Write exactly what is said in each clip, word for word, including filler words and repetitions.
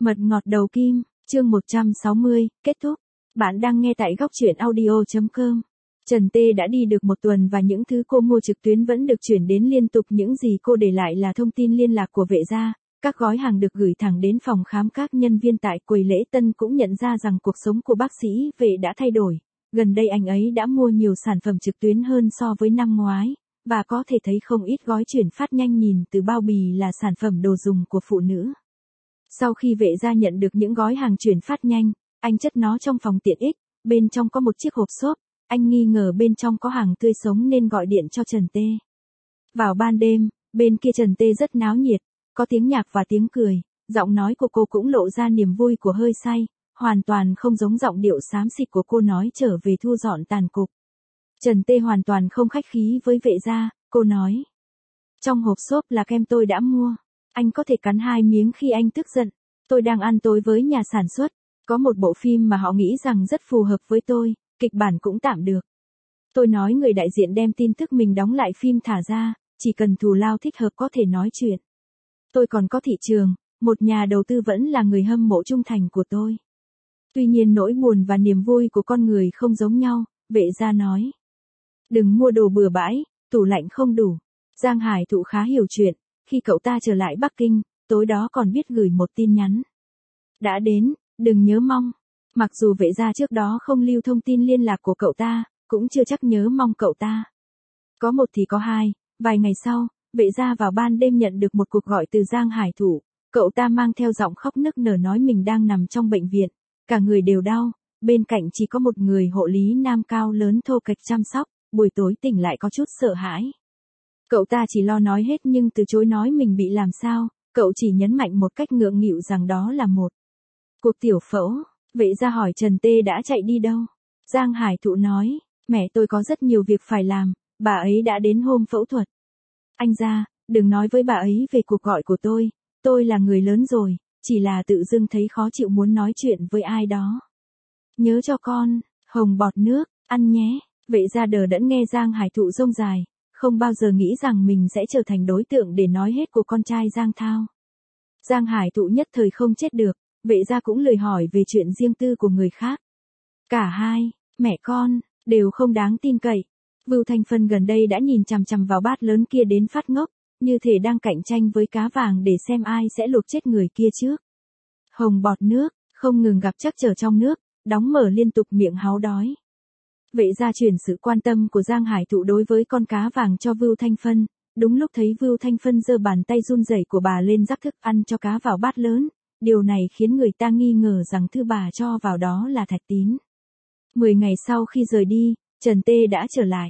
Mật ngọt đầu kim, chương một trăm sáu mươi, kết thúc. Bạn đang nghe tại góc truyện audio chấm com. Trần Tê đã đi được một tuần và những thứ cô mua trực tuyến vẫn được chuyển đến liên tục. Những gì cô để lại là thông tin liên lạc của Vệ gia. Các gói hàng được gửi thẳng đến phòng khám. Các nhân viên tại quầy lễ tân cũng nhận ra rằng cuộc sống của bác sĩ Vệ đã thay đổi. Gần đây anh ấy đã mua nhiều sản phẩm trực tuyến hơn so với năm ngoái, và có thể thấy không ít gói chuyển phát nhanh nhìn từ bao bì là sản phẩm đồ dùng của phụ nữ. Sau khi Vệ gia nhận được những gói hàng chuyển phát nhanh, anh chất nó trong phòng tiện ích, bên trong có một chiếc hộp xốp, anh nghi ngờ bên trong có hàng tươi sống nên gọi điện cho Trần Tê. Vào ban đêm, bên kia Trần Tê rất náo nhiệt, có tiếng nhạc và tiếng cười, giọng nói của cô cũng lộ ra niềm vui của hơi say, hoàn toàn không giống giọng điệu xám xịt của cô nói trở về thu dọn tàn cục. Trần Tê hoàn toàn không khách khí với Vệ gia, cô nói. Trong hộp xốp là kem tôi đã mua. Anh có thể cắn hai miếng khi anh tức giận. Tôi đang ăn tối với nhà sản xuất. Có một bộ phim mà họ nghĩ rằng rất phù hợp với tôi, kịch bản cũng tạm được. Tôi nói người đại diện đem tin tức mình đóng lại phim thả ra, chỉ cần thù lao thích hợp có thể nói chuyện. Tôi còn có thị trường, một nhà đầu tư vẫn là người hâm mộ trung thành của tôi. Tuy nhiên nỗi buồn và niềm vui của con người không giống nhau, Vệ gia nói. Đừng mua đồ bừa bãi, tủ lạnh không đủ. Giang Hải Thụ khá hiểu chuyện. Khi cậu ta trở lại Bắc Kinh, tối đó còn biết gửi một tin nhắn. Đã đến, đừng nhớ mong. Mặc dù Vệ gia trước đó không lưu thông tin liên lạc của cậu ta, cũng chưa chắc nhớ mong cậu ta. Có một thì có hai, vài ngày sau, Vệ gia vào ban đêm nhận được một cuộc gọi từ Giang Hải Thụ. Cậu ta mang theo giọng khóc nức nở nói mình đang nằm trong bệnh viện, cả người đều đau, bên cạnh chỉ có một người hộ lý nam cao lớn thô kệch chăm sóc, buổi tối tỉnh lại có chút sợ hãi. Cậu ta chỉ lo nói hết nhưng từ chối nói mình bị làm sao, cậu chỉ nhấn mạnh một cách ngượng nghịu rằng đó là một cuộc tiểu phẫu. Vệ gia hỏi Trần Tê đã chạy đi đâu. Giang Hải Thụ nói, mẹ tôi có rất nhiều việc phải làm, bà ấy đã đến hôm phẫu thuật. Anh gia, đừng nói với bà ấy về cuộc gọi của tôi, tôi là người lớn rồi, chỉ là tự dưng thấy khó chịu muốn nói chuyện với ai đó. Nhớ cho con, hồng bọt nước, ăn nhé. Vệ gia đờ đẫn nghe Giang Hải Thụ rông dài. Không bao giờ nghĩ rằng mình sẽ trở thành đối tượng để nói hết của con trai Giang Thao. Giang Hải Thụ nhất thời không chết được, Vệ gia cũng lười hỏi về chuyện riêng tư của người khác. Cả hai, mẹ con, đều không đáng tin cậy. Vưu Thanh Phân gần đây đã nhìn chằm chằm vào bát lớn kia đến phát ngốc, như thể đang cạnh tranh với cá vàng để xem ai sẽ luộc chết người kia trước. Hồng bọt nước, không ngừng gặp trắc trở trong nước, đóng mở liên tục miệng háo đói. Vệ gia chuyển sự quan tâm của Giang Hải Thụ đối với con cá vàng cho Vưu Thanh Phân, đúng lúc thấy Vưu Thanh Phân giơ bàn tay run rẩy của bà lên rắc thức ăn cho cá vào bát lớn, điều này khiến người ta nghi ngờ rằng thứ bà cho vào đó là thạch tín. Mười ngày sau khi rời đi, Trần Tê đã trở lại.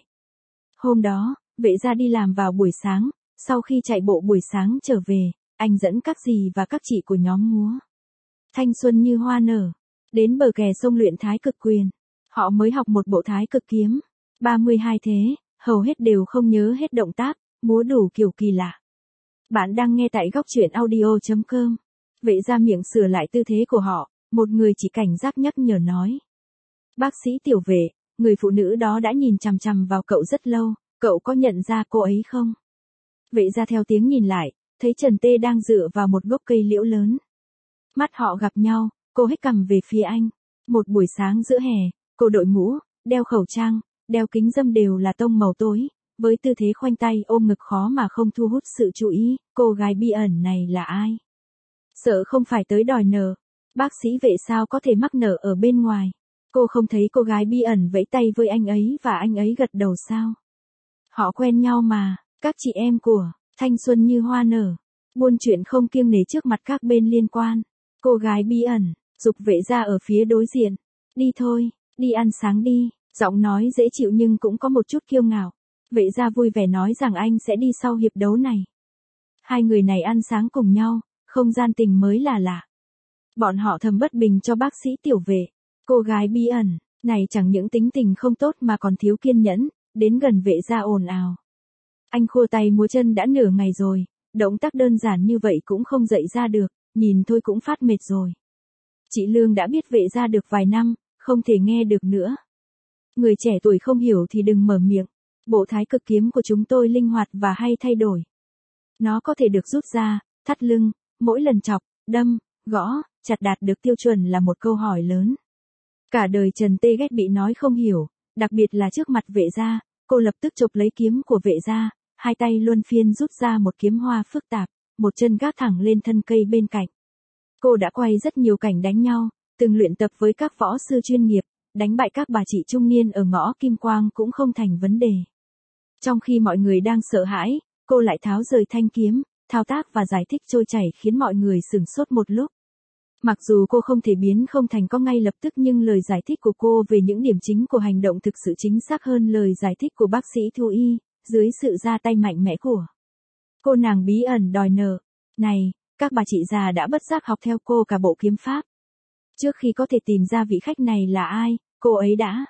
Hôm đó, Vệ gia đi làm vào buổi sáng, sau khi chạy bộ buổi sáng trở về, anh dẫn các dì và các chị của nhóm múa Thanh Xuân Như Hoa Nở, đến bờ kè sông luyện Thái Cực Quyền. Họ mới học một bộ Thái Cực Kiếm, ba mươi hai thế, hầu hết đều không nhớ hết động tác, múa đủ kiểu kỳ lạ. Bạn đang nghe tại góc truyện audio chấm com. Vệ gia miệng sửa lại tư thế của họ, một người chỉ cảnh giác nhắc nhở nói. Bác sĩ Tiểu Vệ, người phụ nữ đó đã nhìn chằm chằm vào cậu rất lâu, cậu có nhận ra cô ấy không? Vệ gia theo tiếng nhìn lại, thấy Trần Tê đang dựa vào một gốc cây liễu lớn. Mắt họ gặp nhau, cô hếch cằm về phía anh. Một buổi sáng giữa hè, cô đội mũ, đeo khẩu trang, đeo kính râm đều là tông màu tối, với tư thế khoanh tay ôm ngực khó mà không thu hút sự chú ý. Cô gái bí ẩn này là ai? Sợ không phải tới đòi nợ. Bác sĩ Vệ sao có thể mắc nợ ở bên ngoài? Cô không thấy cô gái bí ẩn vẫy tay với anh ấy và anh ấy gật đầu sao? Họ quen nhau mà, các chị em của Thanh Xuân Như Hoa Nở, buôn chuyện không kiêng nể trước mặt các bên liên quan. Cô gái bí ẩn, giục Vệ gia ở phía đối diện. Đi thôi, đi ăn sáng đi. Giọng nói dễ chịu nhưng cũng có một chút kiêu ngạo. Vệ gia vui vẻ nói rằng anh sẽ đi sau hiệp đấu này. Hai người này ăn sáng cùng nhau, không gian tình mới là lạ. Bọn họ thầm bất bình cho bác sĩ Tiểu Vệ. Cô gái bí ẩn này chẳng những tính tình không tốt mà còn thiếu kiên nhẫn, đến gần Vệ gia ồn ào. Anh khua tay múa chân đã nửa ngày rồi, động tác đơn giản như vậy cũng không dạy ra được, nhìn thôi cũng phát mệt rồi. Chị Lương đã biết Vệ gia được vài năm, không thể nghe được nữa. Người trẻ tuổi không hiểu thì đừng mở miệng. Bộ Thái Cực Kiếm của chúng tôi linh hoạt và hay thay đổi. Nó có thể được rút ra, thắt lưng, mỗi lần chọc, đâm, gõ, chặt đạt được tiêu chuẩn là một câu hỏi lớn. Cả đời Trần Tê ghét bị nói không hiểu, đặc biệt là trước mặt vệ gia, cô lập tức chộp lấy kiếm của vệ gia, hai tay luân phiên rút ra một kiếm hoa phức tạp, một chân gác thẳng lên thân cây bên cạnh. Cô đã quay rất nhiều cảnh đánh nhau, từng luyện tập với các võ sư chuyên nghiệp, đánh bại các bà chị trung niên ở ngõ Kim Quang cũng không thành vấn đề. Trong khi mọi người đang sợ hãi, cô lại tháo rời thanh kiếm, thao tác và giải thích trôi chảy khiến mọi người sửng sốt một lúc. Mặc dù cô không thể biến không thành có ngay lập tức nhưng lời giải thích của cô về những điểm chính của hành động thực sự chính xác hơn lời giải thích của bác sĩ thú y, dưới sự ra tay mạnh mẽ của cô nàng bí ẩn đòi nợ. Này, các bà chị già đã bất giác học theo cô cả bộ kiếm pháp. Trước khi có thể tìm ra vị khách này là ai, cô ấy đã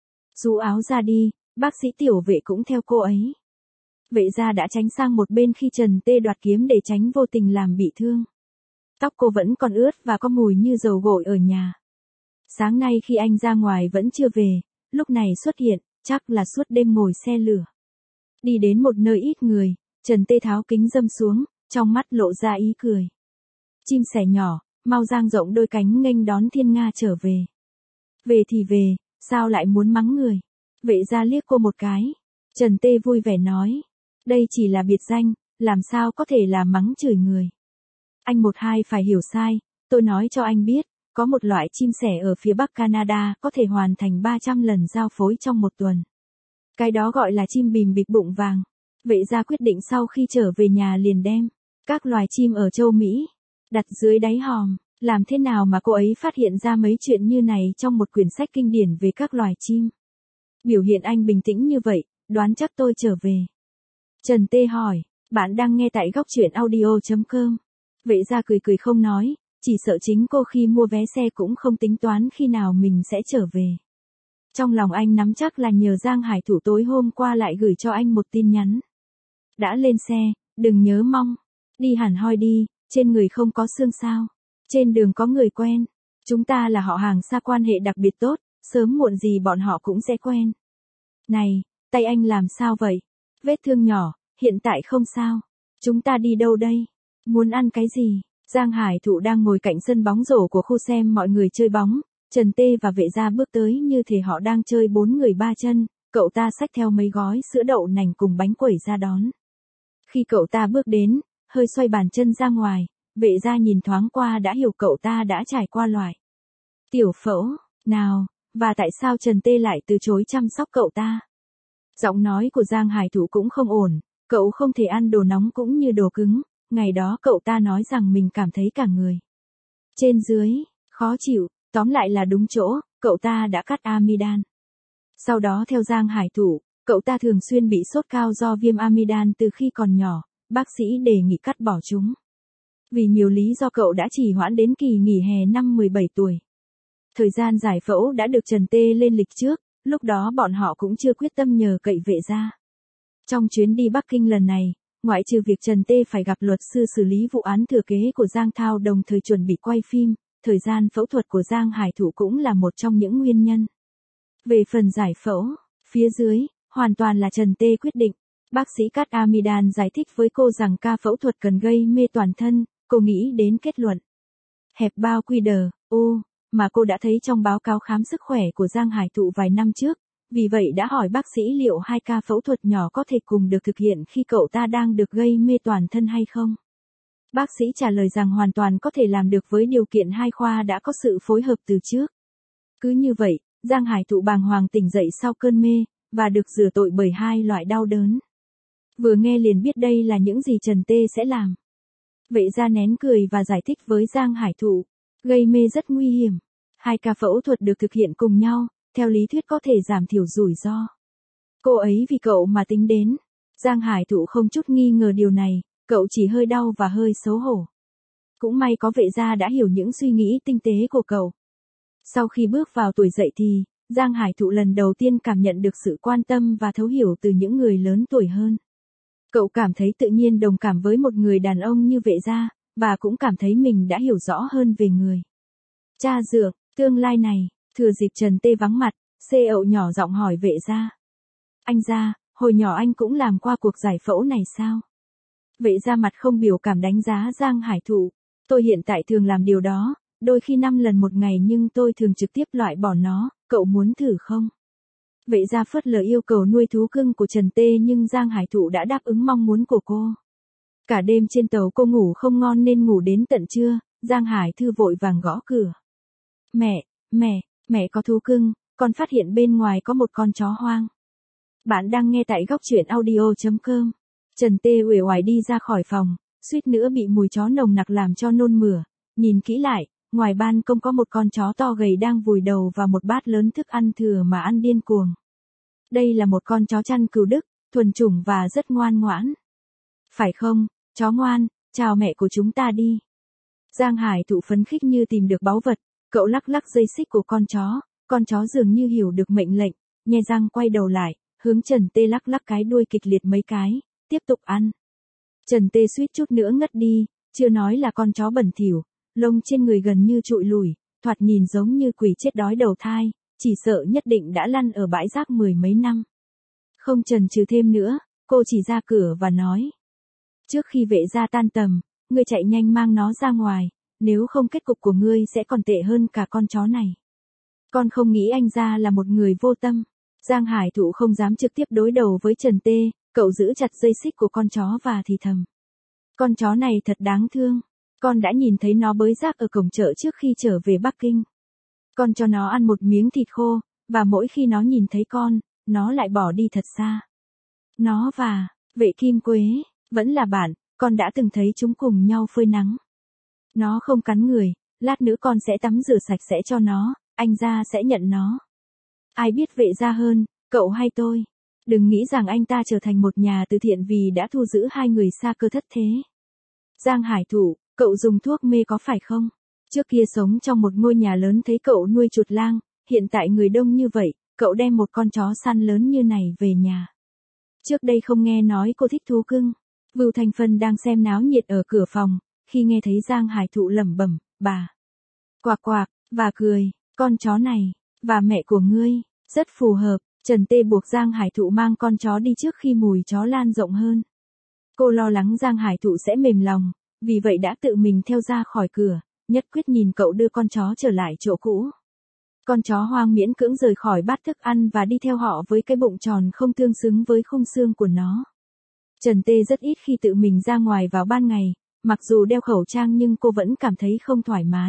rũ áo ra đi, bác sĩ tiểu vệ cũng theo cô ấy. Vệ gia đã tránh sang một bên khi Trần Tê đoạt kiếm để tránh vô tình làm bị thương. Tóc cô vẫn còn ướt và có mùi như dầu gội ở nhà. Sáng nay khi anh ra ngoài vẫn chưa về, lúc này xuất hiện, chắc là suốt đêm ngồi xe lửa. Đi đến một nơi ít người, Trần Tê tháo kính râm xuống, trong mắt lộ ra ý cười. Chim sẻ nhỏ, mau dang rộng đôi cánh nghênh đón thiên nga trở về. Về thì về, sao lại muốn mắng người? Vệ gia liếc cô một cái. Trần Tê vui vẻ nói. Đây chỉ là biệt danh, làm sao có thể là mắng chửi người. Anh một hai phải hiểu sai, tôi nói cho anh biết, có một loại chim sẻ ở phía bắc Canada có thể hoàn thành ba trăm lần giao phối trong một tuần. Cái đó gọi là chim bìm bịch bụng vàng. Vệ gia quyết định sau khi trở về nhà liền đem các loài chim ở châu Mỹ đặt dưới đáy hòm. Làm thế nào mà cô ấy phát hiện ra mấy chuyện như này trong một quyển sách kinh điển về các loài chim? Biểu hiện anh bình tĩnh như vậy, đoán chắc tôi trở về. Trần Tê hỏi, bạn đang nghe tại góc truyện audio chấm com. Vệ gia cười cười không nói, chỉ sợ chính cô khi mua vé xe cũng không tính toán khi nào mình sẽ trở về. Trong lòng anh nắm chắc là nhờ Giang Hải Thủ tối hôm qua lại gửi cho anh một tin nhắn. Đã lên xe, đừng nhớ mong. Đi hẳn hoi đi, trên người không có xương sao. Trên đường có người quen. Chúng ta là họ hàng xa quan hệ đặc biệt tốt, sớm muộn gì bọn họ cũng sẽ quen. Này, tay anh làm sao vậy? Vết thương nhỏ, hiện tại không sao. Chúng ta đi đâu đây? Muốn ăn cái gì? Giang Hải Thụ đang ngồi cạnh sân bóng rổ của khu xem mọi người chơi bóng. Trần Tê và vệ gia bước tới như thể họ đang chơi bốn người ba chân. Cậu ta xách theo mấy gói sữa đậu nành cùng bánh quẩy ra đón. Khi cậu ta bước đến, hơi xoay bàn chân ra ngoài, vệ gia nhìn thoáng qua đã hiểu cậu ta đã trải qua loại tiểu phẫu nào, và tại sao Trần Tê lại từ chối chăm sóc cậu ta. Giọng nói của Giang Hải Thủ cũng không ổn, cậu không thể ăn đồ nóng cũng như đồ cứng, ngày đó cậu ta nói rằng mình cảm thấy cả người trên dưới khó chịu, tóm lại là đúng chỗ, cậu ta đã cắt amidan. Sau đó theo Giang Hải Thủ, cậu ta thường xuyên bị sốt cao do viêm amidan từ khi còn nhỏ, bác sĩ đề nghị cắt bỏ chúng. Vì nhiều lý do cậu đã trì hoãn đến kỳ nghỉ hè năm mười bảy tuổi. Thời gian giải phẫu đã được Trần Tê lên lịch trước, lúc đó bọn họ cũng chưa quyết tâm nhờ cậy vệ gia. Trong chuyến đi Bắc Kinh lần này, ngoại trừ việc Trần Tê phải gặp luật sư xử lý vụ án thừa kế của Giang Thao đồng thời chuẩn bị quay phim, thời gian phẫu thuật của Giang Hải Thủ cũng là một trong những nguyên nhân. Về phần giải phẫu, phía dưới, hoàn toàn là Trần Tê quyết định. Bác sĩ cắt amidan giải thích với cô rằng ca phẫu thuật cần gây mê toàn thân, cô nghĩ đến kết luận hẹp bao quy đờ, ô, mà cô đã thấy trong báo cáo khám sức khỏe của Giang Hải Thụ vài năm trước, vì vậy đã hỏi bác sĩ liệu hai ca phẫu thuật nhỏ có thể cùng được thực hiện khi cậu ta đang được gây mê toàn thân hay không. Bác sĩ trả lời rằng hoàn toàn có thể làm được với điều kiện hai khoa đã có sự phối hợp từ trước. Cứ như vậy, Giang Hải Thụ bàng hoàng tỉnh dậy sau cơn mê, và được rửa tội bởi hai loại đau đớn. Vừa nghe liền biết đây là những gì Trần Tê sẽ làm. Vệ gia nén cười và giải thích với Giang Hải Thụ, gây mê rất nguy hiểm. Hai ca phẫu thuật được thực hiện cùng nhau, theo lý thuyết có thể giảm thiểu rủi ro. Cô ấy vì cậu mà tính đến. Giang Hải Thụ không chút nghi ngờ điều này, cậu chỉ hơi đau và hơi xấu hổ. Cũng may có vệ gia đã hiểu những suy nghĩ tinh tế của cậu. Sau khi bước vào tuổi dậy thì, Giang Hải Thụ lần đầu tiên cảm nhận được sự quan tâm và thấu hiểu từ những người lớn tuổi hơn. Cậu cảm thấy tự nhiên đồng cảm với một người đàn ông như vệ gia, và cũng cảm thấy mình đã hiểu rõ hơn về người cha dượng, tương lai này. Thừa dịp Trần Tê vắng mặt, xê ậu nhỏ giọng hỏi vệ gia. Anh gia, hồi nhỏ anh cũng làm qua cuộc giải phẫu này sao? Vệ gia mặt không biểu cảm đánh giá Giang Hải Thụ. Tôi hiện tại thường làm điều đó, Đôi khi năm lần một ngày nhưng tôi thường trực tiếp loại bỏ nó, cậu muốn thử không? Vệ gia phớt lờ yêu cầu nuôi thú cưng của Trần Tê nhưng Giang Hải Thụ đã đáp ứng mong muốn của cô. Cả đêm trên tàu cô ngủ không ngon nên ngủ đến tận trưa, Giang Hải Thư vội vàng gõ cửa. Mẹ, mẹ, mẹ có thú cưng, con phát hiện bên ngoài có một con chó hoang. Bạn đang nghe tại góc truyện audio chấm com. Trần Tê uể oải đi ra khỏi phòng, suýt nữa bị mùi chó nồng nặc làm cho nôn mửa. Nhìn kỹ lại, ngoài ban công có một con chó to gầy đang vùi đầu vào một bát lớn thức ăn thừa mà ăn điên cuồng. Đây là một con chó chăn cừu Đức, thuần chủng và rất ngoan ngoãn. Phải không, chó ngoan, chào mẹ của chúng ta đi. Giang Hải Thụ phấn khích như tìm được báu vật, cậu lắc lắc dây xích của con chó, con chó dường như hiểu được mệnh lệnh, nhe răng quay đầu lại, hướng Trần Tê lắc lắc cái đuôi kịch liệt mấy cái, tiếp tục ăn. Trần Tê suýt chút nữa ngất đi, chưa nói là con chó bẩn thỉu, lông trên người gần như trụi lùi, thoạt nhìn giống như quỷ chết đói đầu thai, chỉ sợ nhất định đã lăn ở bãi rác mười mấy năm. Không chần chừ thêm nữa, cô chỉ ra cửa và nói. Trước khi vệ gia tan tầm, ngươi chạy nhanh mang nó ra ngoài, nếu không kết cục của ngươi sẽ còn tệ hơn cả con chó này. Con không nghĩ anh gia là một người vô tâm. Giang Hải Thụ không dám trực tiếp đối đầu với Trần Tê, cậu giữ chặt dây xích của con chó và thì thầm. Con chó này thật đáng thương, con đã nhìn thấy nó bới rác ở cổng chợ trước khi trở về Bắc Kinh. Con cho nó ăn một miếng thịt khô, và mỗi khi nó nhìn thấy con, nó lại bỏ đi thật xa. Nó và, vệ kim quế, vẫn là bạn, con đã từng thấy chúng cùng nhau phơi nắng. Nó không cắn người, lát nữa con sẽ tắm rửa sạch sẽ cho nó, anh gia sẽ nhận nó. Ai biết vệ gia hơn, cậu hay tôi? Đừng nghĩ rằng anh ta trở thành một nhà từ thiện vì đã thu giữ hai người xa cơ thất thế. Giang Hải Thụ, cậu dùng thuốc mê có phải không? Trước kia sống trong một ngôi nhà lớn thấy cậu nuôi chuột lang, hiện tại người đông như vậy, cậu đem một con chó săn lớn như này về nhà. Trước đây không nghe nói cô thích thú cưng. Vưu Thanh Phân đang xem náo nhiệt ở cửa phòng, khi nghe thấy Giang Hải Thụ lẩm bẩm, bà. Quạc quạc, và cười, con chó này, và mẹ của ngươi, rất phù hợp. Trần Tê buộc Giang Hải Thụ mang con chó đi trước khi mùi chó lan rộng hơn. Cô lo lắng Giang Hải Thụ sẽ mềm lòng, vì vậy đã tự mình theo ra khỏi cửa, nhất quyết nhìn cậu đưa con chó trở lại chỗ cũ. Con chó hoang miễn cưỡng rời khỏi bát thức ăn và đi theo họ với cái bụng tròn không tương xứng với khung xương của nó. Trần Tê rất ít khi tự mình ra ngoài vào ban ngày, mặc dù đeo khẩu trang nhưng cô vẫn cảm thấy không thoải mái.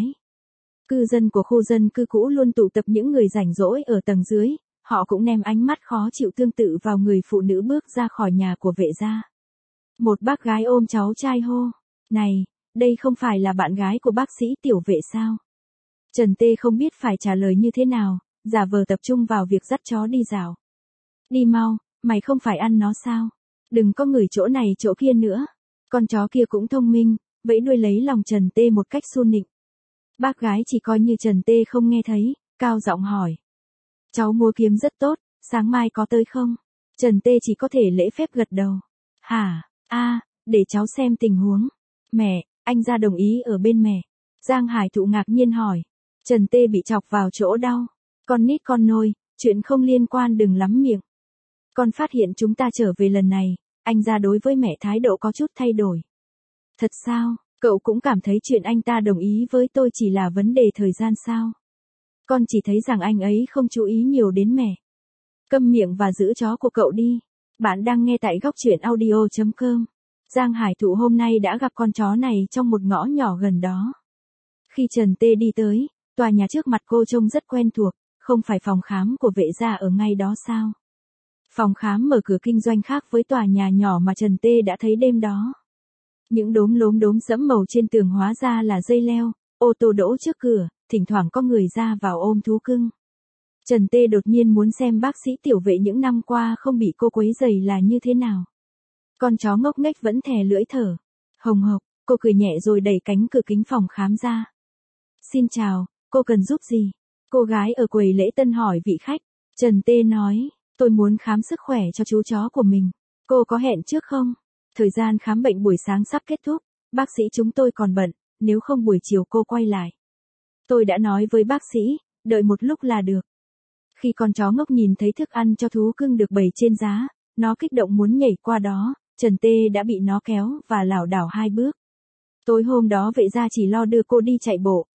Cư dân của khu dân cư cũ luôn tụ tập những người rảnh rỗi ở tầng dưới, họ cũng ném ánh mắt khó chịu tương tự vào người phụ nữ bước ra khỏi nhà của vệ gia. Một bác gái ôm cháu trai hô, này, đây không phải là bạn gái của bác sĩ Tiểu Vệ sao? Trần Tê không biết phải trả lời như thế nào, giả vờ tập trung vào việc dắt chó đi dạo. Đi mau, mày không phải ăn nó sao? Đừng có ngửi chỗ này chỗ kia nữa. Con chó kia cũng thông minh, vẫy đuôi lấy lòng Trần Tê một cách su nịnh. Bác gái chỉ coi như Trần Tê không nghe thấy, cao giọng hỏi. Cháu mua kiếm rất tốt, sáng mai có tới không? Trần Tê chỉ có thể lễ phép gật đầu. Hả, a, để cháu xem tình huống. Mẹ, anh ra đồng ý ở bên mẹ. Giang Hải Thụ ngạc nhiên hỏi. Trần Tê bị chọc vào chỗ đau. Con nít con nôi, chuyện không liên quan đừng lắm miệng. Con phát hiện chúng ta trở về lần này, anh ra đối với mẹ thái độ có chút thay đổi. Thật sao, cậu cũng cảm thấy chuyện anh ta đồng ý với tôi chỉ là vấn đề thời gian sao? Con chỉ thấy rằng anh ấy không chú ý nhiều đến mẹ. Câm miệng và giữ chó của cậu đi. Bạn đang nghe tại góc truyện audio chấm com. Giang Hải Thụ hôm nay đã gặp con chó này trong một ngõ nhỏ gần đó. Khi Trần Tê đi tới, tòa nhà trước mặt cô trông rất quen thuộc, không phải phòng khám của vệ gia ở ngay đó sao? Phòng khám mở cửa kinh doanh khác với tòa nhà nhỏ mà Trần Tê đã thấy đêm đó. Những đốm lốm đốm sẫm màu trên tường hóa ra là dây leo, ô tô đỗ trước cửa, thỉnh thoảng có người ra vào ôm thú cưng. Trần Tê đột nhiên muốn xem bác sĩ Tiểu Vệ những năm qua không bị cô quấy rầy là như thế nào. Con chó ngốc nghếch vẫn thè lưỡi thở. Hồng hộc, cô cười nhẹ rồi đẩy cánh cửa kính phòng khám ra. Xin chào, cô cần giúp gì? Cô gái ở quầy lễ tân hỏi vị khách. Trần Tê nói, tôi muốn khám sức khỏe cho chú chó của mình. Cô có hẹn trước không? Thời gian khám bệnh buổi sáng sắp kết thúc, bác sĩ chúng tôi còn bận, nếu không buổi chiều cô quay lại. Tôi đã nói với bác sĩ, đợi một lúc là được. Khi con chó ngốc nhìn thấy thức ăn cho thú cưng được bày trên giá, nó kích động muốn nhảy qua đó, Trần Tê đã bị nó kéo và lảo đảo hai bước. Tối hôm đó vệ gia chỉ lo đưa cô đi chạy bộ,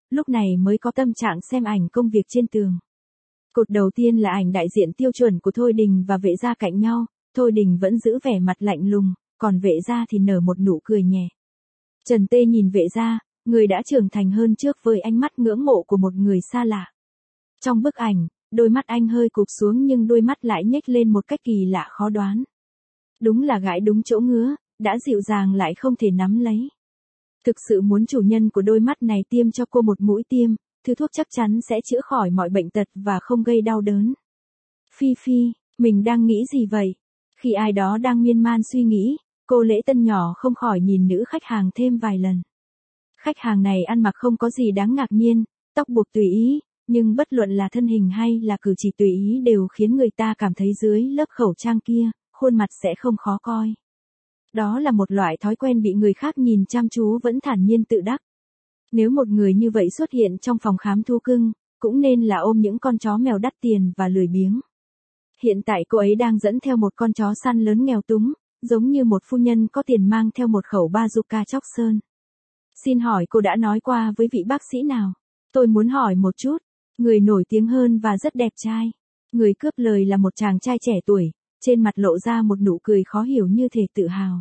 lúc này mới có tâm trạng xem ảnh công việc trên tường. Cột đầu tiên là ảnh đại diện tiêu chuẩn của Thôi Đình và Vệ Gia cạnh nhau, Thôi Đình vẫn giữ vẻ mặt lạnh lùng, còn Vệ Gia thì nở một nụ cười nhẹ. Trần Tê nhìn Vệ Gia, người đã trưởng thành hơn trước với ánh mắt ngưỡng mộ của một người xa lạ. Trong bức ảnh, đôi mắt anh hơi cụp xuống nhưng đôi mắt lại nhếch lên một cách kỳ lạ khó đoán. Đúng là gãi đúng chỗ ngứa, đã dịu dàng lại không thể nắm lấy. Thực sự muốn chủ nhân của đôi mắt này tiêm cho cô một mũi tiêm, thứ thuốc chắc chắn sẽ chữa khỏi mọi bệnh tật và không gây đau đớn. Phi Phi, mình đang nghĩ gì vậy? Khi ai đó đang miên man suy nghĩ, cô Lễ Tân nhỏ không khỏi nhìn nữ khách hàng thêm vài lần. Khách hàng này ăn mặc không có gì đáng ngạc nhiên, tóc buộc tùy ý, nhưng bất luận là thân hình hay là cử chỉ tùy ý đều khiến người ta cảm thấy dưới lớp khẩu trang kia, khuôn mặt sẽ không khó coi. Đó là một loại thói quen bị người khác nhìn chăm chú vẫn thản nhiên tự đắc. Nếu một người như vậy xuất hiện trong phòng khám thú cưng, cũng nên là ôm những con chó mèo đắt tiền và lười biếng. Hiện tại cô ấy đang dẫn theo một con chó săn lớn nghèo túng, giống như một phu nhân có tiền mang theo một khẩu bazooka chóc sơn. Xin hỏi cô đã nói qua với vị bác sĩ nào? Tôi muốn hỏi một chút. Người nổi tiếng hơn và rất đẹp trai. Người cướp lời là một chàng trai trẻ tuổi, trên mặt lộ ra một nụ cười khó hiểu như thể tự hào.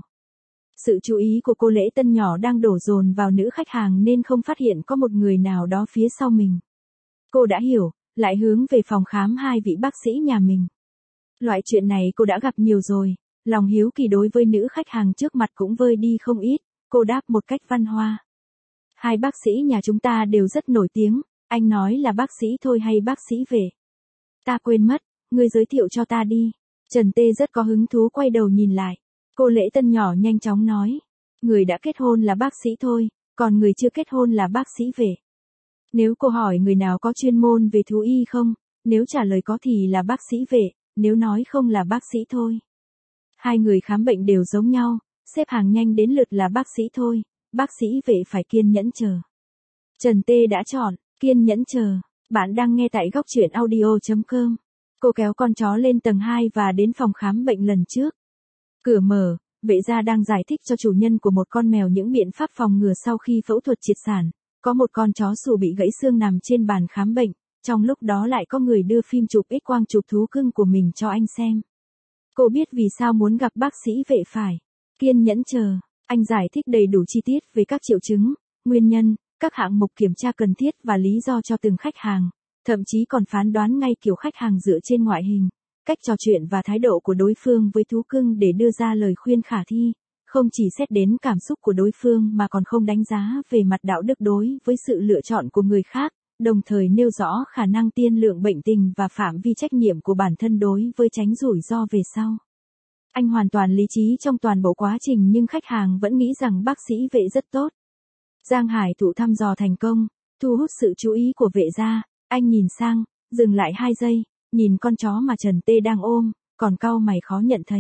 Sự chú ý của cô Lễ Tân nhỏ đang đổ dồn vào nữ khách hàng nên không phát hiện có một người nào đó phía sau mình. Cô đã hiểu, lại hướng về phòng khám hai vị bác sĩ nhà mình. Loại chuyện này cô đã gặp nhiều rồi, lòng hiếu kỳ đối với nữ khách hàng trước mặt cũng vơi đi không ít, cô đáp một cách văn hoa. Hai bác sĩ nhà chúng ta đều rất nổi tiếng, anh nói là bác sĩ Thôi hay bác sĩ Vệ? Ta quên mất, ngươi giới thiệu cho ta đi. Trần Tê rất có hứng thú quay đầu nhìn lại. Cô Lễ Tân nhỏ nhanh chóng nói. Người đã kết hôn là bác sĩ Thôi, còn người chưa kết hôn là bác sĩ Vệ. Nếu cô hỏi người nào có chuyên môn về thú y không, nếu trả lời có thì là bác sĩ Vệ, nếu nói không là bác sĩ Thôi. Hai người khám bệnh đều giống nhau, xếp hàng nhanh đến lượt là bác sĩ Thôi, bác sĩ Vệ phải kiên nhẫn chờ. Trần Tê đã chọn, kiên nhẫn chờ. Bạn đang nghe tại góc truyện audio chấm com. Cô kéo con chó lên tầng hai và đến phòng khám bệnh lần trước. Cửa mở, Vệ Gia đang giải thích cho chủ nhân của một con mèo những biện pháp phòng ngừa sau khi phẫu thuật triệt sản. Có một con chó sủ bị gãy xương nằm trên bàn khám bệnh, trong lúc đó lại có người đưa phim chụp X-quang chụp thú cưng của mình cho anh xem. Cô biết vì sao muốn gặp bác sĩ Vệ phải. Kiên nhẫn chờ, anh giải thích đầy đủ chi tiết về các triệu chứng, nguyên nhân, các hạng mục kiểm tra cần thiết và lý do cho từng khách hàng, thậm chí còn phán đoán ngay kiểu khách hàng dựa trên ngoại hình, cách trò chuyện và thái độ của đối phương với thú cưng để đưa ra lời khuyên khả thi, không chỉ xét đến cảm xúc của đối phương mà còn không đánh giá về mặt đạo đức đối với sự lựa chọn của người khác, đồng thời nêu rõ khả năng tiên lượng bệnh tình và phạm vi trách nhiệm của bản thân đối với tránh rủi ro về sau. Anh hoàn toàn lý trí trong toàn bộ quá trình nhưng khách hàng vẫn nghĩ rằng bác sĩ Vệ rất tốt. Giang Hải Thụ thăm dò thành công, thu hút sự chú ý của Vệ Gia, anh nhìn sang, dừng lại hai giây, nhìn con chó mà Trần Tê đang ôm, còn cau mày khó nhận thấy.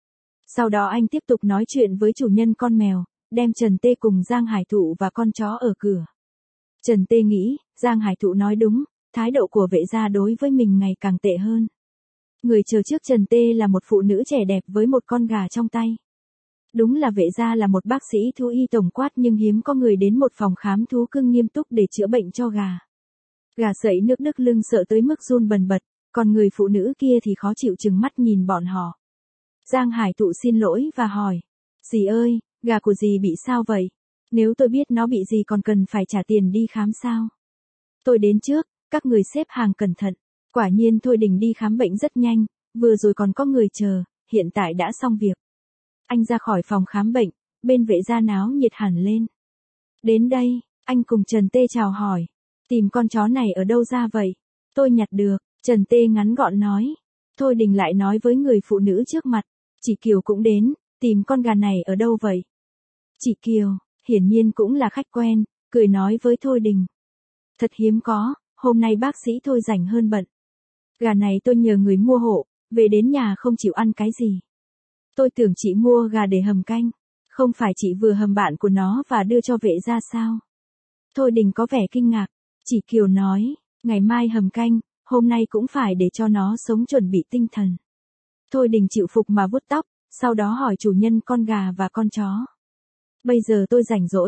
Sau đó anh tiếp tục nói chuyện với chủ nhân con mèo, đem Trần Tê cùng Giang Hải Thụ và con chó ở cửa. Trần Tê nghĩ, Giang Hải Thụ nói đúng, thái độ của Vệ Gia đối với mình ngày càng tệ hơn. Người chờ trước Trần Tê là một phụ nữ trẻ đẹp với một con gà trong tay. Đúng là Vệ Gia là một bác sĩ thú y tổng quát nhưng hiếm có người đến một phòng khám thú cưng nghiêm túc để chữa bệnh cho gà. Gà sẩy nước Đức lưng sợ tới mức run bần bật, còn người phụ nữ kia thì khó chịu chừng mắt nhìn bọn họ. Giang Hải Thụ xin lỗi và hỏi. Dì ơi, gà của dì bị sao vậy? Nếu tôi biết nó bị gì còn cần phải trả tiền đi khám sao? Tôi đến trước, các người xếp hàng cẩn thận. Quả nhiên Thôi Đình đi khám bệnh rất nhanh, vừa rồi còn có người chờ, hiện tại đã xong việc. Anh ra khỏi phòng khám bệnh, bên Vệ Gia náo nhiệt hẳn lên. Đến đây, anh cùng Trần Tê chào hỏi. Tìm con chó này ở đâu ra vậy? Tôi nhặt được, Trần Tê ngắn gọn nói. Thôi Đình lại nói với người phụ nữ trước mặt. Chị Kiều cũng đến, tìm con gà này ở đâu vậy? Chị Kiều, hiển nhiên cũng là khách quen, cười nói với Thôi Đình. Thật hiếm có, hôm nay bác sĩ Thôi rảnh hơn bận. Gà này tôi nhờ người mua hộ, về đến nhà không chịu ăn cái gì. Tôi tưởng chị mua gà để hầm canh, không phải chị vừa hầm bạn của nó và đưa cho Vệ Gia sao? Thôi Đình có vẻ kinh ngạc, chị Kiều nói, ngày mai hầm canh, hôm nay cũng phải để cho nó sống chuẩn bị tinh thần. Thôi Đình chịu phục mà vuốt tóc, sau đó hỏi chủ nhân con gà và con chó. Bây giờ tôi rảnh rỗi,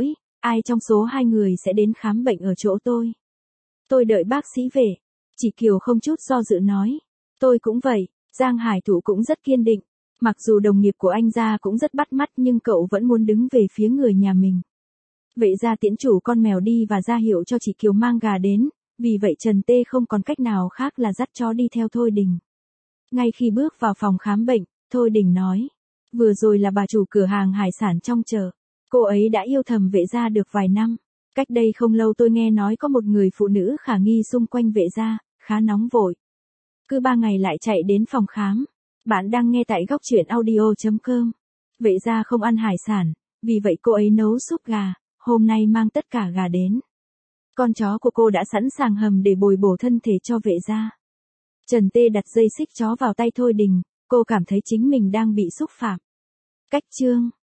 ai trong số hai người sẽ đến khám bệnh ở chỗ tôi? Tôi đợi bác sĩ về. Chị Kiều không chút do dự nói. Tôi cũng vậy. Giang Hải Thụ cũng rất kiên định. Mặc dù đồng nghiệp của anh ra cũng rất bắt mắt nhưng cậu vẫn muốn đứng về phía người nhà mình. Vệ gia tiễn chủ con mèo đi và ra hiệu cho chị Kiều mang gà đến, vì vậy Trần Tê không còn cách nào khác là dắt chó đi theo Thôi Đình. Ngay khi bước vào phòng khám bệnh, Thôi Đình nói. Vừa rồi là bà chủ cửa hàng hải sản trong chợ. Cô ấy đã yêu thầm Vệ gia được vài năm. Cách đây không lâu tôi nghe nói có một người phụ nữ khả nghi xung quanh Vệ gia, khá nóng vội. Cứ ba ngày lại chạy đến phòng khám. Bạn đang nghe tại góc truyện audio chấm com. Vệ gia không ăn hải sản, vì vậy cô ấy nấu súp gà, hôm nay mang tất cả gà đến. Con chó của cô đã sẵn sàng hầm để bồi bổ thân thể cho Vệ gia. Trần Tê đặt dây xích chó vào tay Thôi Đình, cô cảm thấy chính mình đang bị xúc phạm. Cách chương